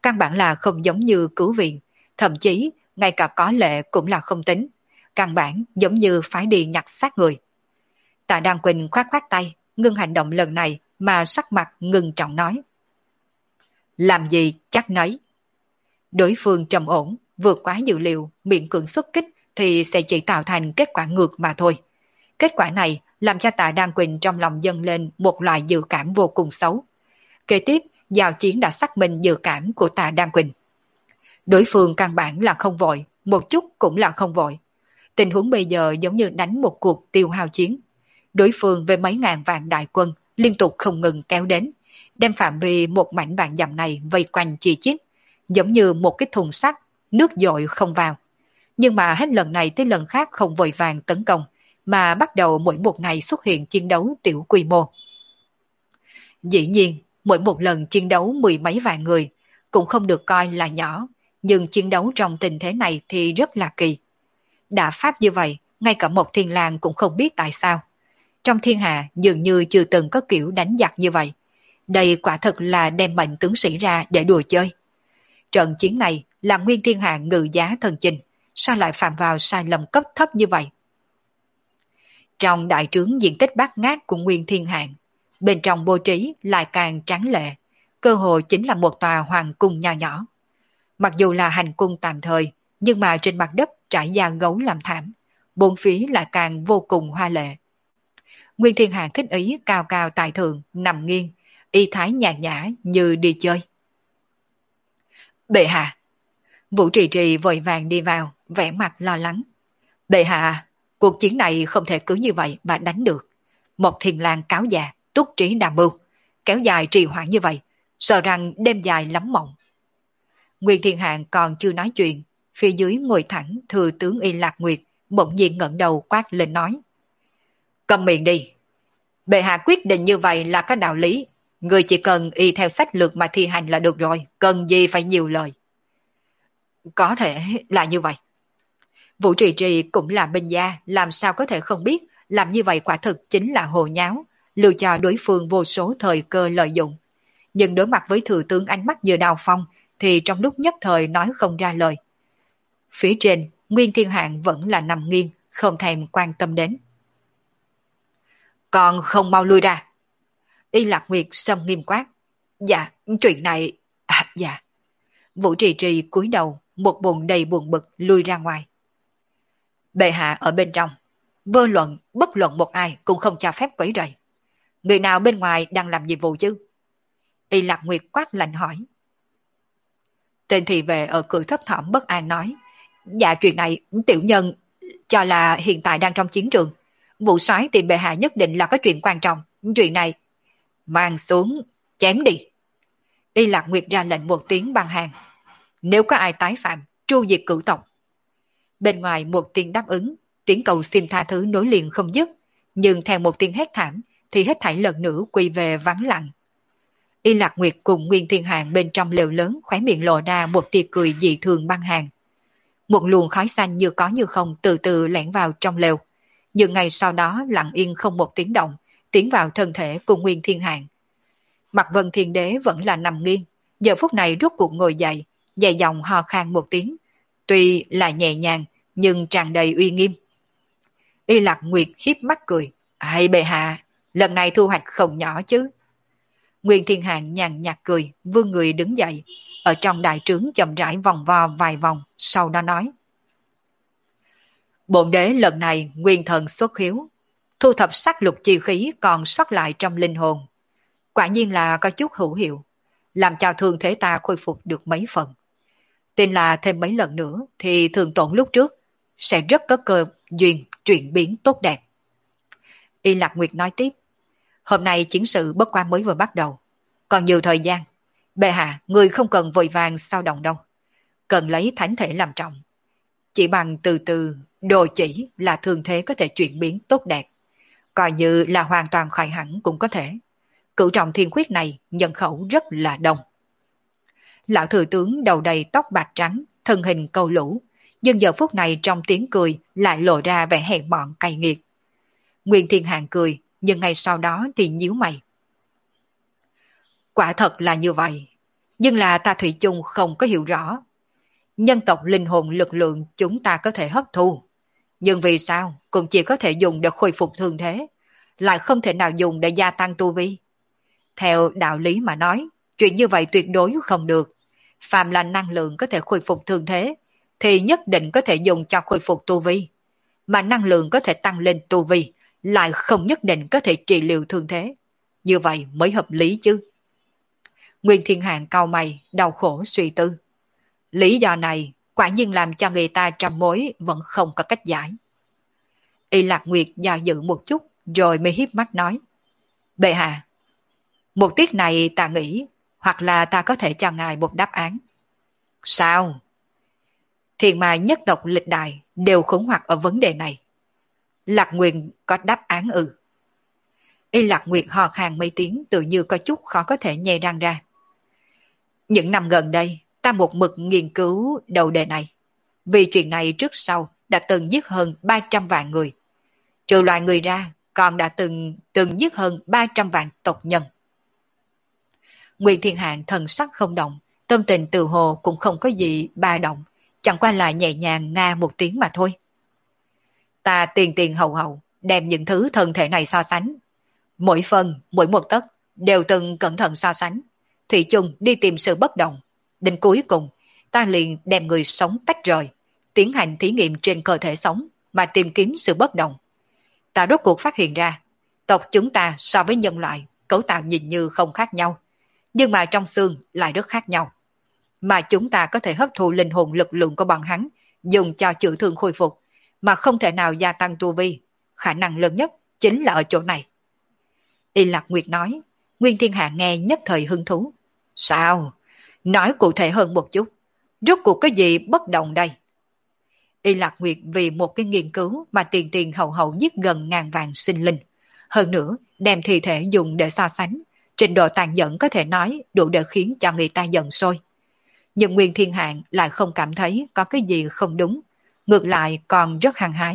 căn bản là không giống như cứu viện, thậm chí ngay cả có lệ cũng là không tính, căn bản giống như phải đi nhặt xác người. Tạ Đan Quỳnh khoát khoát tay, ngưng hành động lần này mà sắc mặt ngưng trọng nói. Làm gì chắc nấy. Đối phương trầm ổn, vượt quá dự liệu, miễn cưỡng xuất kích thì sẽ chỉ tạo thành kết quả ngược mà thôi. Kết quả này làm cho Tạ Đan Quỳnh trong lòng dâng lên một loại dự cảm vô cùng xấu. Kế tiếp, giao chiến đã xác minh dự cảm của Tạ Đan Quỳnh. Đối phương căn bản là không vội, một chút cũng là không vội. Tình huống bây giờ giống như đánh một cuộc tiêu hao chiến. Đối phương với mấy ngàn vạn đại quân liên tục không ngừng kéo đến, đem phạm vi một mảnh vạn dặm này vây quanh chi chít, giống như một cái thùng sắt, nước dội không vào. Nhưng mà hết lần này tới lần khác không vội vàng tấn công, mà bắt đầu mỗi một ngày xuất hiện chiến đấu tiểu quy mô. Dĩ nhiên, mỗi một lần chiến đấu mười mấy vạn người cũng không được coi là nhỏ, nhưng chiến đấu trong tình thế này thì rất là kỳ. Đã pháp như vậy, ngay cả một thiên lang cũng không biết tại sao. Trong thiên hạ dường như chưa từng có kiểu đánh giặc như vậy. Đây quả thật là đem mệnh tướng sĩ ra để đùa chơi. Trận chiến này là nguyên thiên hạ ngự giá thần chinh, sao lại phạm vào sai lầm cấp thấp như vậy? Trong đại trướng diện tích bát ngát của nguyên thiên hạ, bên trong bố trí lại càng tráng lệ, cơ hội chính là một tòa hoàng cung nho nhỏ. Mặc dù là hành cung tạm thời, nhưng mà trên mặt đất trải da gấu làm thảm, bốn phía lại càng vô cùng hoa lệ. Nguyên thiên hạ thích ý cao cao tại thượng, nằm nghiêng, y thái nhàn nhã như đi chơi. Bệ hạ! Vũ Trì Trì vội vàng đi vào, vẻ mặt lo lắng. Bệ hạ, cuộc chiến này không thể cứ như vậy mà đánh được. Một thiền lang cáo già, túc trí đàm mưu, kéo dài trì hoãn như vậy, sợ rằng đêm dài lắm mộng. Nguyên thiên hạng còn chưa nói chuyện, phía dưới ngồi thẳng thừa tướng Y Lạc Nguyệt bỗng nhiên ngẩng đầu quát lên nói. Cầm miệng đi. Bệ hạ quyết định như vậy là có đạo lý. Người chỉ cần y theo sách lược mà thi hành là được rồi, cần gì phải nhiều lời. Có thể là như vậy. Vũ Trì Trì cũng là binh gia, làm sao có thể không biết, làm như vậy quả thực chính là hồ nháo, lưu cho đối phương vô số thời cơ lợi dụng. Nhưng đối mặt với thừa tướng ánh mắt như đào phong, thì trong lúc nhất thời nói không ra lời. Phía trên, Nguyên Thiên Hạng vẫn là nằm nghiêng, không thèm quan tâm đến. Còn không mau lui ra. Y Lạc Nguyệt xâm nghiêm quát. Dạ, chuyện này... À, dạ. Vũ Trì Trì cúi đầu, một bụng đầy buồn bực lui ra ngoài. Bệ hạ ở bên trong, vô luận, bất luận một ai cũng không cho phép quấy rầy. Người nào bên ngoài đang làm nhiệm vụ chứ? Y Lạc Nguyệt quát lạnh hỏi. Tên thị vệ ở cửa thấp thỏm bất an nói. Dạ chuyện này tiểu nhân cho là hiện tại đang trong chiến trường. Vụ soái tìm bệ hạ nhất định là có chuyện quan trọng. Chuyện này mang xuống chém đi. Y Lạc Nguyệt ra lệnh một tiếng băng hàng. Nếu có ai tái phạm, tru diệt cửu tộc. Bên ngoài một tiếng đáp ứng, tiếng cầu xin tha thứ nối liền không dứt, nhưng theo một tiếng hét thảm thì hết thảy lần nữa quy về vắng lặng. Y Lạc Nguyệt cùng Nguyên Thiên Hạng bên trong lều lớn khóe miệng lộ ra một tia cười dị thường băng hàng. Một luồng khói xanh như có như không từ từ lẻn vào trong lều, nhưng ngay sau đó lặng yên không một tiếng động, tiến vào thân thể của Nguyên Thiên Hạng. Mặt Vân Thiên Đế vẫn là nằm nghiêng, giờ phút này rút cuộc ngồi dậy, dày giọng ho khan một tiếng, tuy là nhẹ nhàng nhưng tràn đầy uy nghiêm. Y Lạc Nguyệt hiếp mắt cười, hay bệ hạ, lần này thu hoạch không nhỏ chứ. Nguyên Thiên Hạng nhàn nhạt cười, vươn người đứng dậy, ở trong đại trướng chậm rãi vòng vo vài vòng, sau đó nói. Bổn đế lần này nguyên thần xuất hiếu, thu thập sắc lục chi khí còn sót lại trong linh hồn. Quả nhiên là có chút hữu hiệu, làm cho thương thế ta khôi phục được mấy phần. Tin là thêm mấy lần nữa thì thường tổn lúc trước sẽ rất có cơ duyên chuyển biến tốt đẹp. Y Lạc Nguyệt nói tiếp. Hôm nay chiến sự bất qua mới vừa bắt đầu, còn nhiều thời gian. Bệ hạ, người không cần vội vàng sao động đâu. Cần lấy thánh thể làm trọng. Chỉ bằng từ từ, đồ chỉ là thương thế có thể chuyển biến tốt đẹp. Coi như là hoàn toàn khỏi hẳn cũng có thể. Cửu trọng thiên khuyết này nhân khẩu rất là đông. Lão thừa tướng đầu đầy tóc bạc trắng, thân hình câu lũ, nhưng giờ phút này trong tiếng cười lại lộ ra vẻ hèn mọn cay nghiệt. Nguyên Thiên Hạng cười, nhưng ngay sau đó thì nhíu mày. Quả thật là như vậy, Nhưng là ta thủy chung không có hiểu rõ. Nhân tộc linh hồn lực lượng chúng ta có thể hấp thu. Nhưng vì sao cũng chỉ có thể dùng để khôi phục thương thế, lại không thể nào dùng để gia tăng tu vi. Theo đạo lý mà nói, chuyện như vậy tuyệt đối không được. Phàm là năng lượng có thể khôi phục thương thế, thì nhất định có thể dùng cho khôi phục tu vi. Mà năng lượng có thể tăng lên tu vi, lại không nhất định có thể trị liệu thương thế. Như vậy mới hợp lý chứ. Nguyên Thiên Hạng cau mày, đau khổ suy tư. Lý do này quả nhiên làm cho người ta trăm mối vẫn không có cách giải. Y Lạc Nguyệt do dự một chút rồi mới hiếp mắt nói. Bệ hạ, một tiết này ta nghĩ hoặc là ta có thể cho ngài một đáp án. Sao? Thiên ma nhất tộc lịch đại đều khủng hoảng ở vấn đề này. Lạc Nguyệt có đáp án ư? Y Lạc Nguyệt hò khan mấy tiếng tự như có chút khó có thể nhè răng ra. Những năm gần đây, ta một mực nghiên cứu đầu đề này. Vì chuyện này trước sau đã từng giết hơn ba trăm vạn người. Trừ loài người ra, còn đã từng từng giết hơn ba trăm vạn tộc nhân. Nguyên Thiên Hạng thần sắc không động, tâm tình từ hồ cũng không có gì ba động, chẳng qua là nhẹ nhàng nga một tiếng mà thôi. Ta tiền tiền hậu hậu, đem những thứ thân thể này so sánh. Mỗi phần, mỗi một tấc, đều từng cẩn thận so sánh. Thủy chung đi tìm sự bất đồng. Đến cuối cùng, ta liền đem người sống tách rời, tiến hành thí nghiệm trên cơ thể sống mà tìm kiếm sự bất đồng. Ta rốt cuộc phát hiện ra, tộc chúng ta so với nhân loại, cấu tạo nhìn như không khác nhau, nhưng mà trong xương lại rất khác nhau. Mà chúng ta có thể hấp thụ linh hồn lực lượng của bọn hắn, dùng cho chữa thương khôi phục, mà không thể nào gia tăng tu vi. Khả năng lớn nhất chính là ở chỗ này. Y Lạc Nguyệt nói. Nguyên Thiên Hạ nghe nhất thời hứng thú. Sao? Nói cụ thể hơn một chút. Rốt cuộc cái gì bất đồng đây? Y Lạc Nguyệt vì một cái nghiên cứu mà tiền tiền hậu hậu giết gần ngàn vạn sinh linh. Hơn nữa, đem thi thể dùng để so sánh. Trình độ tàn nhẫn có thể nói đủ để khiến cho người ta giận sôi. Nhưng Nguyên Thiên Hạng lại không cảm thấy có cái gì không đúng. Ngược lại còn rất hăng hái.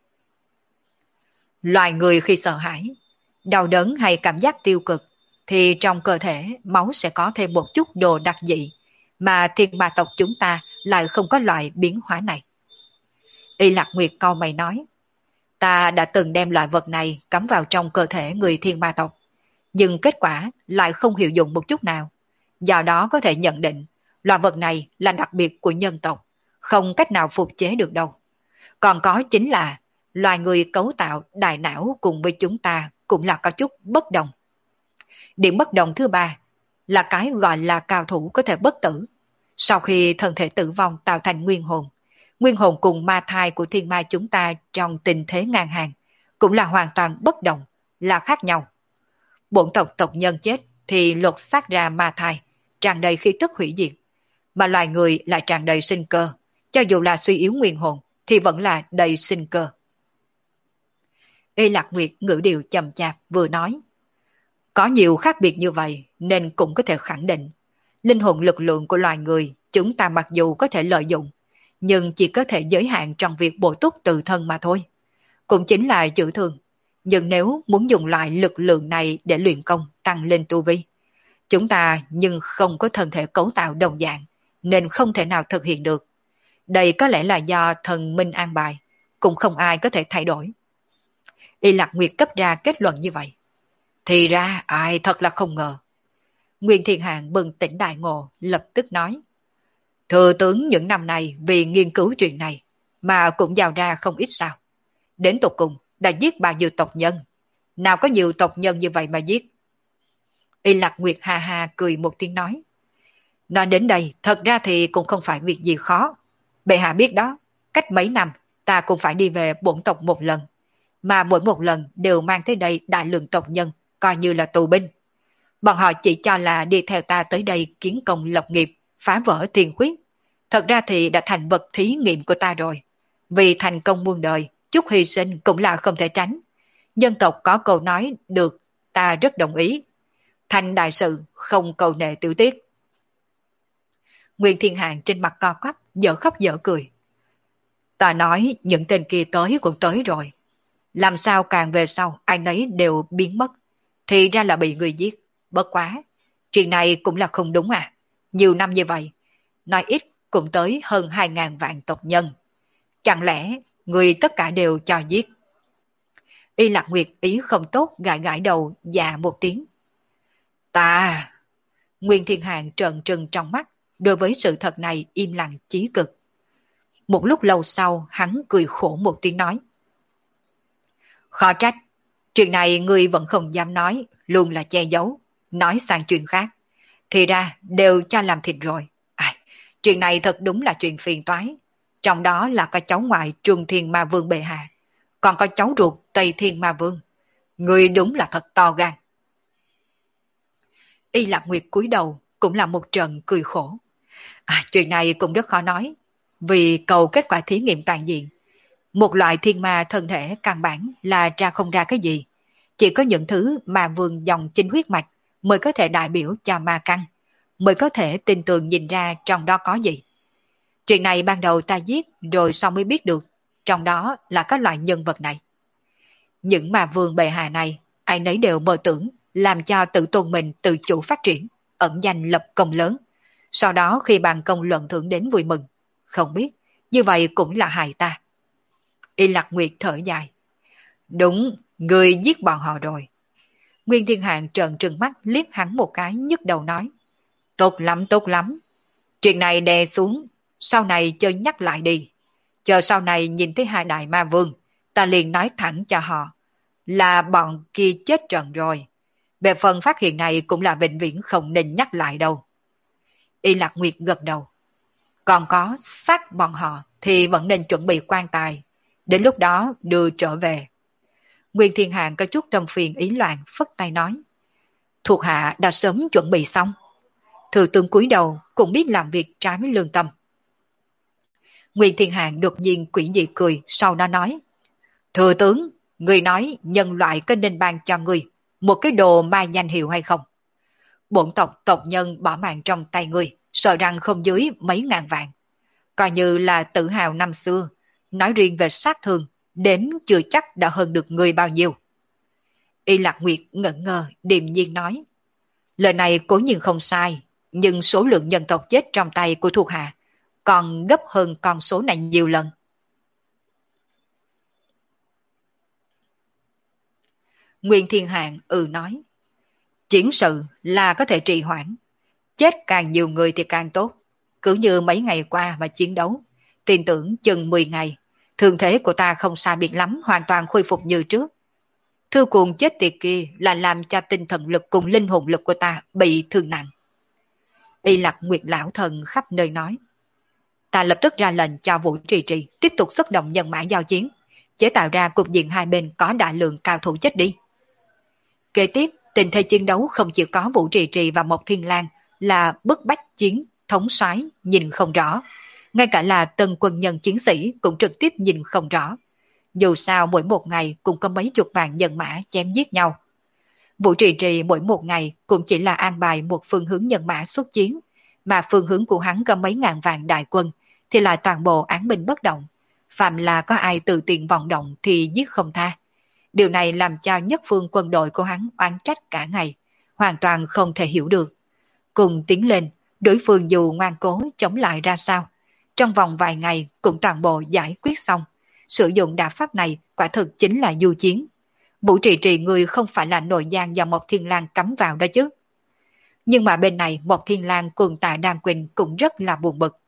Loài người khi sợ hãi, đau đớn hay cảm giác tiêu cực, thì trong cơ thể máu sẽ có thêm một chút đồ đặc dị, mà thiên ma tộc chúng ta lại không có loại biến hóa này. Y Lạc Nguyệt cau mày nói, ta đã từng đem loại vật này cắm vào trong cơ thể người thiên ma tộc, nhưng kết quả lại không hiệu dụng một chút nào. Do đó có thể nhận định, loại vật này là đặc biệt của nhân tộc, không cách nào phục chế được đâu. Còn có chính là, loài người cấu tạo đại não cùng với chúng ta cũng là có chút bất đồng. Điểm bất đồng thứ ba là cái gọi là cao thủ có thể bất tử. Sau khi thân thể tử vong tạo thành nguyên hồn, nguyên hồn cùng ma thai của thiên ma chúng ta trong tình thế ngang hàng cũng là hoàn toàn bất đồng, là khác nhau. Bổn tộc tộc nhân chết thì lột xác ra ma thai, tràn đầy khí tức hủy diệt, mà loài người lại tràn đầy sinh cơ, cho dù là suy yếu nguyên hồn thì vẫn là đầy sinh cơ. Y Lạc Nguyệt ngữ điệu chậm chạp vừa nói, có nhiều khác biệt như vậy nên cũng có thể khẳng định, linh hồn lực lượng của loài người chúng ta mặc dù có thể lợi dụng, nhưng chỉ có thể giới hạn trong việc bổ túc tự thân mà thôi. Cũng chính là chữa thương. Nhưng nếu muốn dùng loại lực lượng này để luyện công tăng lên tu vi, chúng ta nhưng không có thân thể cấu tạo đồng dạng, nên không thể nào thực hiện được. Đây có lẽ là do thần minh an bài, cũng không ai có thể thay đổi. Y Lạc Nguyệt cấp ra kết luận như vậy. Thì ra ai thật là không ngờ. Nguyên Thiên Hạng bừng tỉnh đại ngộ, lập tức nói. Thừa tướng những năm này vì nghiên cứu chuyện này, mà cũng giao ra không ít sao. Đến tột cùng đã giết bao nhiêu tộc nhân. Nào có nhiều tộc nhân như vậy mà giết. Y Lạc Nguyệt hà hà cười một tiếng nói. Nói đến đây, thật ra thì cũng không phải việc gì khó. Bệ hạ biết đó, cách mấy năm ta cũng phải đi về bổn tộc một lần. Mà mỗi một lần đều mang tới đây đại lượng tộc nhân, coi như là tù binh. Bọn họ chỉ cho là đi theo ta tới đây kiến công lập nghiệp, phá vỡ tiền khuyết. Thật ra thì đã thành vật thí nghiệm của ta rồi. Vì thành công muôn đời, chút hy sinh cũng là không thể tránh. Dân tộc có câu nói được, ta rất đồng ý. Thành đại sự, không cầu nệ tiểu tiết. Nguyên Thiên Hạng trên mặt co quắp, dở khóc dở cười. Ta nói những tên kia tới cũng tới rồi. Làm sao càng về sau ai nấy đều biến mất. Thì ra là bị người giết. Bất quá. Chuyện này cũng là không đúng à. Nhiều năm như vậy, nói ít cũng tới hơn hai ngàn vạn tộc nhân. Chẳng lẽ người tất cả đều cho giết? Y Lạc Nguyệt ý không tốt gãi gãi đầu dạ một tiếng. Ta! Nguyên Thiên Hàng trợn trừng trong mắt, đối với sự thật này im lặng chí cực. Một lúc lâu sau hắn cười khổ một tiếng nói. Khó trách, chuyện này ngươi vẫn không dám nói, luôn là che giấu, nói sang chuyện khác. Thì ra đều cho làm thịt rồi. À, chuyện này thật đúng là chuyện phiền toái. Trong đó là có cháu ngoại Trung Thiên Ma Vương bệ hạ, còn có cháu ruột Tây Thiên Ma Vương. Ngươi đúng là thật to gan. Y Lạc Nguyệt cúi đầu cũng là một trận cười khổ. À, chuyện này cũng rất khó nói, vì cầu kết quả thí nghiệm toàn diện. Một loại thiên ma thân thể căn bản là ra không ra cái gì. Chỉ có những thứ mà vương dòng chính huyết mạch mới có thể đại biểu cho ma căn, mới có thể tin tưởng nhìn ra trong đó có gì. Chuyện này ban đầu ta giết rồi sau mới biết được, trong đó là các loại nhân vật này. Những ma vương bệ hạ này, ai nấy đều mơ tưởng làm cho tự tôn mình tự chủ phát triển, ẩn danh lập công lớn. Sau đó khi bàn công luận thưởng đến vui mừng, không biết, như vậy cũng là hại ta. Y Lạc Nguyệt thở dài. Đúng, người giết bọn họ rồi. Nguyên Thiên Hạng trợn trừng mắt liếc hắn một cái nhức đầu nói. Tốt lắm, tốt lắm. Chuyện này đè xuống, sau này chơi nhắc lại đi. Chờ sau này nhìn thấy hai đại ma vương, ta liền nói thẳng cho họ là bọn kia chết trận rồi. Về phần phát hiện này cũng là vĩnh viễn không nên nhắc lại đâu. Y Lạc Nguyệt gật đầu. Còn có xác bọn họ thì vẫn nên chuẩn bị quan tài, đến lúc đó đưa trở về. Nguyên Thiên Hạng có chút tâm phiền ý loạn phất tay nói. Thuộc hạ đã sớm chuẩn bị xong. Thừa tướng cúi đầu cũng biết làm việc trái với lương tâm. Nguyên Thiên Hạng đột nhiên quỷ dị cười, sau đó nói. Thừa tướng, người nói nhân loại có nên ban cho người một cái đồ ma danh hiệu hay không? Bổn tộc tộc nhân bỏ mạng trong tay người, sợ rằng không dưới mấy ngàn vạn. Coi như là tự hào năm xưa, nói riêng về sát thương, đếm chưa chắc đã hơn được người bao nhiêu. Y Lạc Nguyệt ngẩn ngơ, điềm nhiên nói. Lời này cố nhiên không sai, nhưng số lượng nhân tộc chết trong tay của thuộc hạ còn gấp hơn con số này nhiều lần. Nguyên Thiên Hạng ừ nói. Chiến sự là có thể trì hoãn, chết càng nhiều người thì càng tốt. Cứ như mấy ngày qua mà chiến đấu, tin tưởng chừng mười ngày, thương thế của ta không sai biệt lắm, hoàn toàn khôi phục như trước. Thư cuồng chết tiệt kia là làm cho tinh thần lực cùng linh hồn lực của ta bị thương nặng. Y Lạc Nguyệt lão thần khắp nơi nói. Ta lập tức ra lệnh cho Vũ Trì Trì tiếp tục xuất động nhân mã giao chiến, chế tạo ra cục diện hai bên có đại lượng cao thủ chết đi. Kế tiếp, tình thế chiến đấu không chỉ có Vũ Trì Trì và Mộc Thiên Lang là bức bách chiến, thống soái nhìn không rõ. Ngay cả là tân quân nhân chiến sĩ cũng trực tiếp nhìn không rõ. Dù sao mỗi một ngày cũng có mấy chục vạn nhân mã chém giết nhau. Vũ Trì Trì mỗi một ngày cũng chỉ là an bài một phương hướng nhân mã xuất chiến, mà phương hướng của hắn có mấy ngàn vạn đại quân thì lại toàn bộ án binh bất động. Phạm là có ai tự tiện vọng động thì giết không tha. Điều này làm cho nhất phương quân đội của hắn oán trách cả ngày, hoàn toàn không thể hiểu được. Cùng tiến lên, đối phương dù ngoan cố chống lại ra sao, trong vòng vài ngày cũng toàn bộ giải quyết xong. Sử dụng đả pháp này quả thực chính là du chiến. Vũ Trì Trì người không phải là nội giang do Mộc Thiên Lang cắm vào đó chứ. Nhưng mà bên này Mộc Thiên Lang cùng Tạ Đan Quỳnh cũng rất là buồn bực.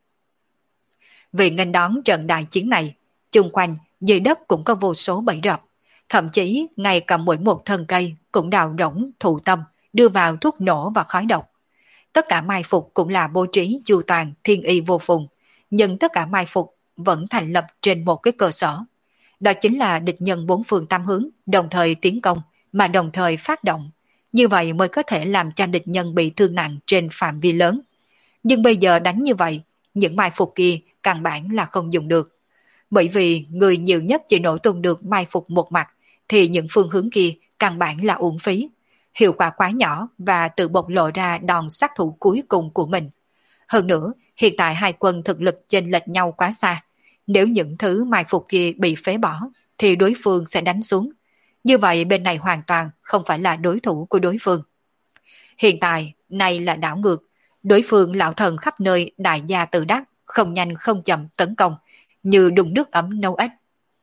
Vì nghênh đón trận đại chiến này, chung quanh dưới đất cũng có vô số bẫy rập. Thậm chí ngay cả mỗi một thân cây cũng đào rỗng thụ tâm, đưa vào thuốc nổ và khói độc. Tất cả mai phục cũng là bố trí chu toàn thiên y vô phùng, nhưng tất cả mai phục vẫn thành lập trên một cái cơ sở. Đó chính là địch nhân bốn phương tám hướng, đồng thời tiến công, mà đồng thời phát động. Như vậy mới có thể làm cho địch nhân bị thương nặng trên phạm vi lớn. Nhưng bây giờ đánh như vậy, những mai phục kia căn bản là không dùng được. Bởi vì người nhiều nhất chỉ nổ tung được mai phục một mặt, thì những phương hướng kia căn bản là uổng phí. Hiệu quả quá nhỏ và tự bộc lộ ra đòn sát thủ cuối cùng của mình. Hơn nữa, hiện tại hai quân thực lực chênh lệch nhau quá xa. Nếu những thứ mai phục kia bị phế bỏ, thì đối phương sẽ đánh xuống. Như vậy bên này hoàn toàn không phải là đối thủ của đối phương. Hiện tại, này là đảo ngược. Đối phương lão thần khắp nơi đại gia tự đắc, không nhanh không chậm tấn công, như đun nước ấm nấu ếch.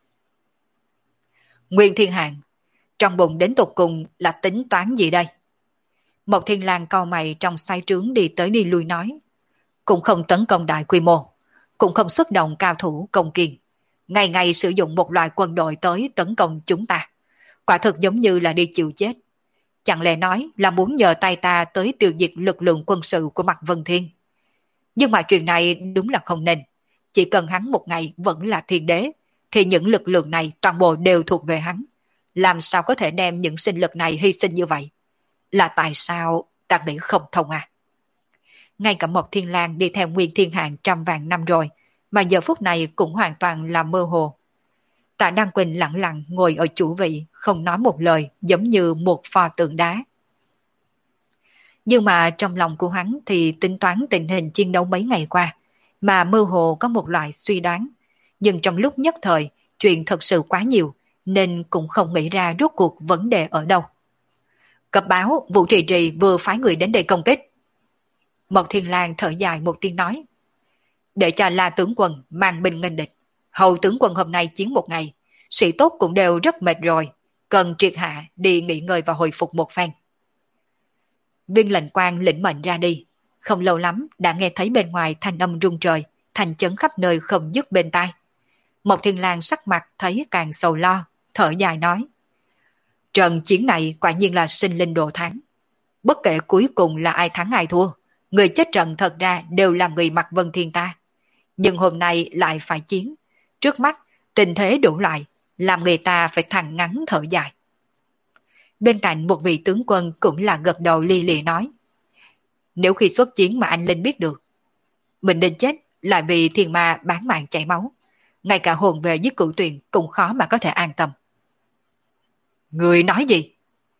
Nguyên Thiên Hạng, trong bụng đến tột cùng là tính toán gì đây? Một Thiên Lang cau mày trong xoay trướng đi tới đi lui nói, cũng không tấn công đại quy mô, cũng không xuất động cao thủ công kiền, ngày ngày sử dụng một loại quân đội tới tấn công chúng ta, quả thực giống như là đi chịu chết. Chẳng lẽ nói là muốn nhờ tay ta tới tiêu diệt lực lượng quân sự của Mạc Vân Thiên? Nhưng mà chuyện này đúng là không nên. Chỉ cần hắn một ngày vẫn là thiên đế, thì những lực lượng này toàn bộ đều thuộc về hắn. Làm sao có thể đem những sinh lực này hy sinh như vậy? Là tại sao ta nghĩ không thông à? Ngay cả một Thiên Lang đi theo Nguyên Thiên Hạng trăm vạn năm rồi, mà giờ phút này cũng hoàn toàn là mơ hồ. Tạ Đăng Quỳnh lặng lặng ngồi ở chủ vị, không nói một lời, giống như một pho tượng đá. Nhưng mà trong lòng của hắn thì tính toán tình hình chiến đấu mấy ngày qua, mà mơ hồ có một loại suy đoán. Nhưng trong lúc nhất thời, chuyện thật sự quá nhiều, nên cũng không nghĩ ra rốt cuộc vấn đề ở đâu. Cập báo, Vũ Trì Trì vừa phái người đến đây công kích. Mộc Thiên Lang thở dài một tiếng nói, để cho La tướng quân mang binh nghênh địch. Hầu tướng quân hôm nay chiến một ngày, sĩ tốt cũng đều rất mệt rồi, cần triệt hạ đi nghỉ ngơi và hồi phục một phen. Viên lệnh quan lĩnh mệnh ra đi, không lâu lắm đã nghe thấy bên ngoài thanh âm rung trời, thành chấn khắp nơi không dứt bên tai. Mộc Thiên Lang sắc mặt thấy càng sầu lo, thở dài nói, trận chiến này quả nhiên là sinh linh đồ thắng. Bất kể cuối cùng là ai thắng ai thua, người chết trận thật ra đều là người Mạc Vân Thiên ta. Nhưng hôm nay lại phải chiến. Trước mắt, tình thế đủ loại, làm người ta phải thẳng ngắn thở dài. Bên cạnh một vị tướng quân cũng là gật đầu li lì nói, nếu khi xuất chiến mà anh Linh biết được, mình nên chết lại vì thiên ma bán mạng chảy máu. Ngay cả hồn về với cửu tuyền cũng khó mà có thể an tâm. Người nói gì?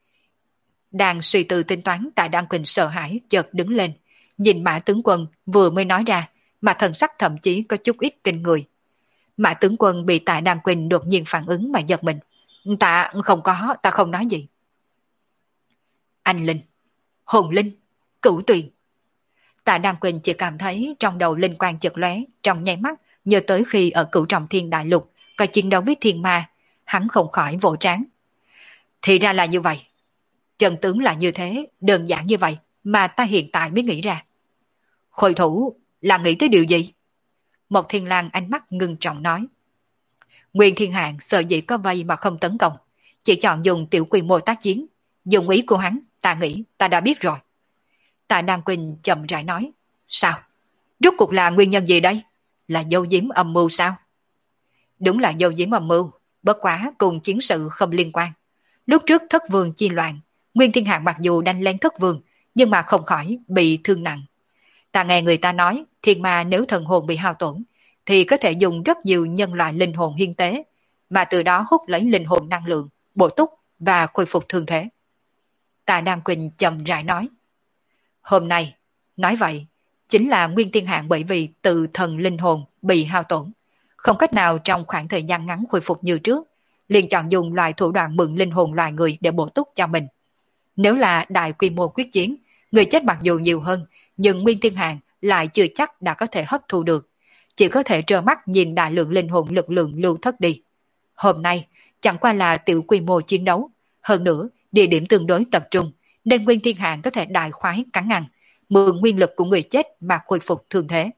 Đang suy tư tính toán, Tạ Đăng Quỳnh sợ hãi chợt đứng lên, nhìn Mã tướng quân vừa mới nói ra, mà thần sắc thậm chí có chút ít kinh người. Mã tướng quân bị Tạ Đăng Quỳnh đột nhiên phản ứng mà giật mình. Ta không có, ta không nói gì. Anh Linh, hồn linh, cửu tuyền. Tạ Đăng Quỳnh chỉ cảm thấy trong đầu linh quang chợt lóe, trong nháy mắt nhớ tới khi ở Cửu Trọng Thiên Đại Lục có chiến đấu với thiên ma, hắn không khỏi vỗ trán. Thì ra là như vậy. Chân tướng là như thế, đơn giản như vậy mà ta hiện tại mới nghĩ ra. Khôi thủ là nghĩ tới điều gì? Một Thiên Lang ánh mắt ngưng trọng nói. Nguyên Thiên Hạng sợ dĩ có vây mà không tấn công, chỉ chọn dùng tiểu quy mô tác chiến. Dùng ý của hắn, ta nghĩ ta đã biết rồi. Tạ Đăng Quỳnh chậm rãi nói. Sao? Rốt cuộc là nguyên nhân gì đây? Là dấu giếm âm mưu sao? Đúng là dấu giếm âm mưu, bất quá cùng chiến sự không liên quan. Lúc trước thất vương chi loạn, Nguyên Thiên Hạng mặc dù đánh lên thất vương, nhưng mà không khỏi bị thương nặng. Ta nghe người ta nói, thiên ma nếu thần hồn bị hao tổn, thì có thể dùng rất nhiều nhân loại linh hồn hiên tế, mà từ đó hút lấy linh hồn năng lượng, bổ túc và khôi phục thương thế. Tạ Đăng Quỳnh chậm rãi nói. Hôm nay, nói vậy, chính là Nguyên Thiên Hạng bởi vì tự thần linh hồn bị hao tổn, không cách nào trong khoảng thời gian ngắn khôi phục như trước, liền chọn dùng loại thủ đoạn mượn linh hồn loài người để bổ túc cho mình. Nếu là đại quy mô quyết chiến, người chết mặc dù nhiều hơn, nhưng Nguyên Thiên Hạng lại chưa chắc đã có thể hấp thu được, chỉ có thể trơ mắt nhìn đại lượng linh hồn lực lượng lưu thất đi. Hôm nay, chẳng qua là tiểu quy mô chiến đấu, hơn nữa, địa điểm tương đối tập trung, nên Nguyên Thiên Hạng có thể đại khoái cắn ăn, mượn nguyên lực của người chết mà khôi phục thương thế.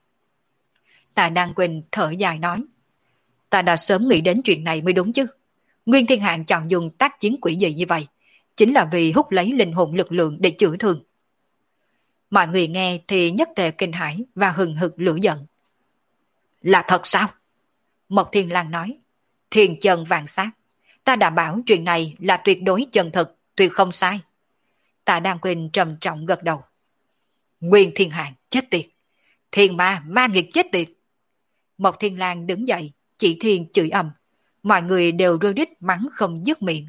Tạ Đăng Quỳnh thở dài nói, ta đã sớm nghĩ đến chuyện này mới đúng chứ. Nguyên Thiên Hạng chọn dùng tác chiến quỷ dị như vậy, chính là vì hút lấy linh hồn lực lượng để chữa thương. Mọi người nghe thì nhất tề kinh hãi và hừng hực lửa giận. Là thật sao? Mộc Thiên Lang nói, thiên chân vạn sát, ta đảm bảo chuyện này là tuyệt đối chân thực, tuyệt không sai. Tạ Đăng Quỳnh trầm trọng gật đầu. Nguyên Thiên Hạng chết tiệt, thiên ma ma nghiệt chết tiệt. Mộc Thiên Lang đứng dậy, chỉ thiên chửi ầm, mọi người đều rơi đít mắng không dứt miệng.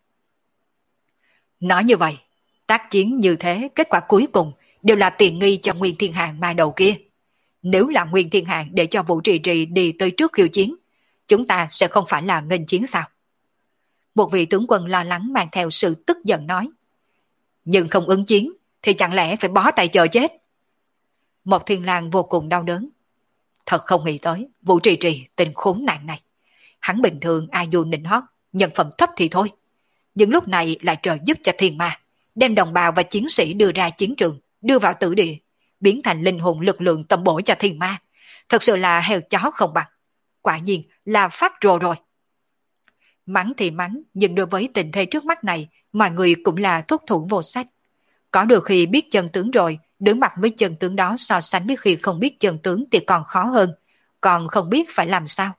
Nói như vậy, tác chiến như thế, kết quả cuối cùng đều là tiện nghi cho Nguyên Thiên Hạng ma đầu kia. Nếu là Nguyên Thiên Hạng để cho Vũ Trì Trì đi tới trước khiêu chiến, chúng ta sẽ không phải là nghênh chiến sao? Một vị tướng quân lo lắng mang theo sự tức giận nói. Nhưng không ứng chiến, thì chẳng lẽ phải bó tay chờ chết? Một Thiên Lang vô cùng đau đớn. Thật không nghĩ tới, Vũ Trì Trì tình khốn nạn này. Hắn bình thường ai dù nịnh hót, nhân phẩm thấp thì thôi. Nhưng lúc này lại trợ giúp cho thiên ma, đem đồng bào và chiến sĩ đưa ra chiến trường, đưa vào tử địa, biến thành linh hồn lực lượng tầm bổ cho thiên ma. Thật sự là heo chó không bằng. Quả nhiên là phát rồ rồi. Mắng thì mắng, nhưng đối với tình thế trước mắt này, mọi người cũng là thuốc thủ vô sách. Có được khi biết chân tướng rồi, đối mặt với chân tướng đó so sánh với khi không biết chân tướng thì còn khó hơn, còn không biết phải làm sao.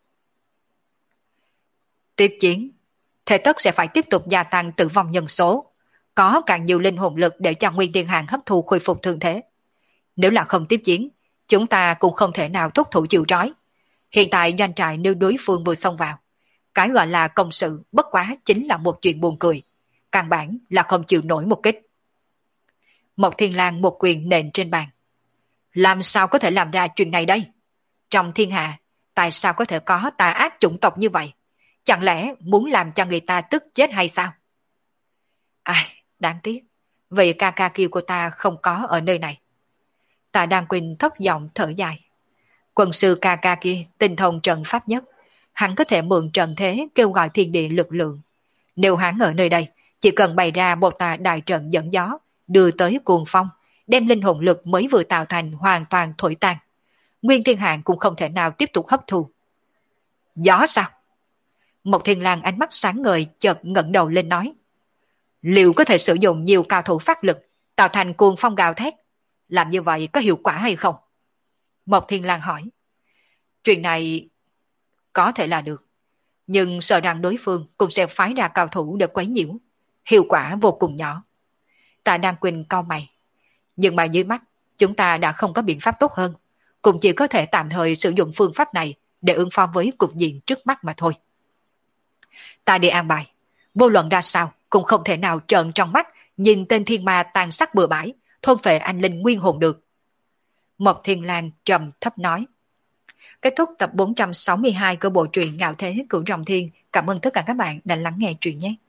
Tiếp chiến, thế tất sẽ phải tiếp tục gia tăng tử vong nhân số, có càng nhiều linh hồn lực để cho Nguyên Thiên Hàng hấp thu khôi phục thương thế. Nếu là không tiếp chiến, chúng ta cũng không thể nào thúc thủ chịu trói. Hiện tại doanh trại nếu đối phương vừa xông vào, cái gọi là công sự bất quá chính là một chuyện buồn cười, căn bản là không chịu nổi một kích. Một Thiên Lang một quyền nện trên bàn. Làm sao có thể làm ra chuyện này đây? Trong thiên hạ, tại sao có thể có tà ác chủng tộc như vậy? Chẳng lẽ muốn làm cho người ta tức chết hay sao? Ai, đáng tiếc, vị ca ca kia của ta không có ở nơi này. Tạ Đan Quỳnh thấp giọng thở dài. Quân sư ca ca kia tinh thông trận pháp nhất, hắn có thể mượn trận thế kêu gọi thiên địa lực lượng. Nếu hắn ở nơi đây, chỉ cần bày ra một tà đại trận dẫn gió, đưa tới cuồng phong, đem linh hồn lực mới vừa tạo thành hoàn toàn thổi tan. Nguyên Thiên Hạng cũng không thể nào tiếp tục hấp thu. Gió sao? Một Thiên Lang ánh mắt sáng ngời chợt ngẩng đầu lên nói. Liệu có thể sử dụng nhiều cao thủ phát lực, tạo thành cuồng phong gào thét? Làm như vậy có hiệu quả hay không? Một Thiên Lang hỏi. Chuyện này có thể là được, nhưng sợ rằng đối phương cũng sẽ phái ra cao thủ để quấy nhiễu. Hiệu quả vô cùng nhỏ. Tạ Đan Quỳnh cau mày. Nhưng mà dưới mắt, chúng ta đã không có biện pháp tốt hơn, cũng chỉ có thể tạm thời sử dụng phương pháp này để ứng phó với cục diện trước mắt mà thôi. Ta đi an bài, vô luận ra sao cũng không thể nào trợn trong mắt nhìn tên thiên ma tàn sát bừa bãi, thôn phệ anh linh nguyên hồn được. Mộc Thiên Lang trầm thấp nói. Kết thúc tập bốn trăm sáu mươi hai của bộ truyện Ngạo Thế Cửu Rồng Thiên. Cảm ơn tất cả các bạn đã lắng nghe truyện nhé.